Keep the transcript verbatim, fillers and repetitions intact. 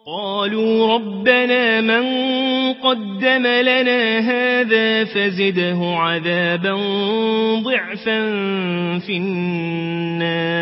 قالوا ربنا من قدم لنا هذا فزده عذابا ضعفا في النار.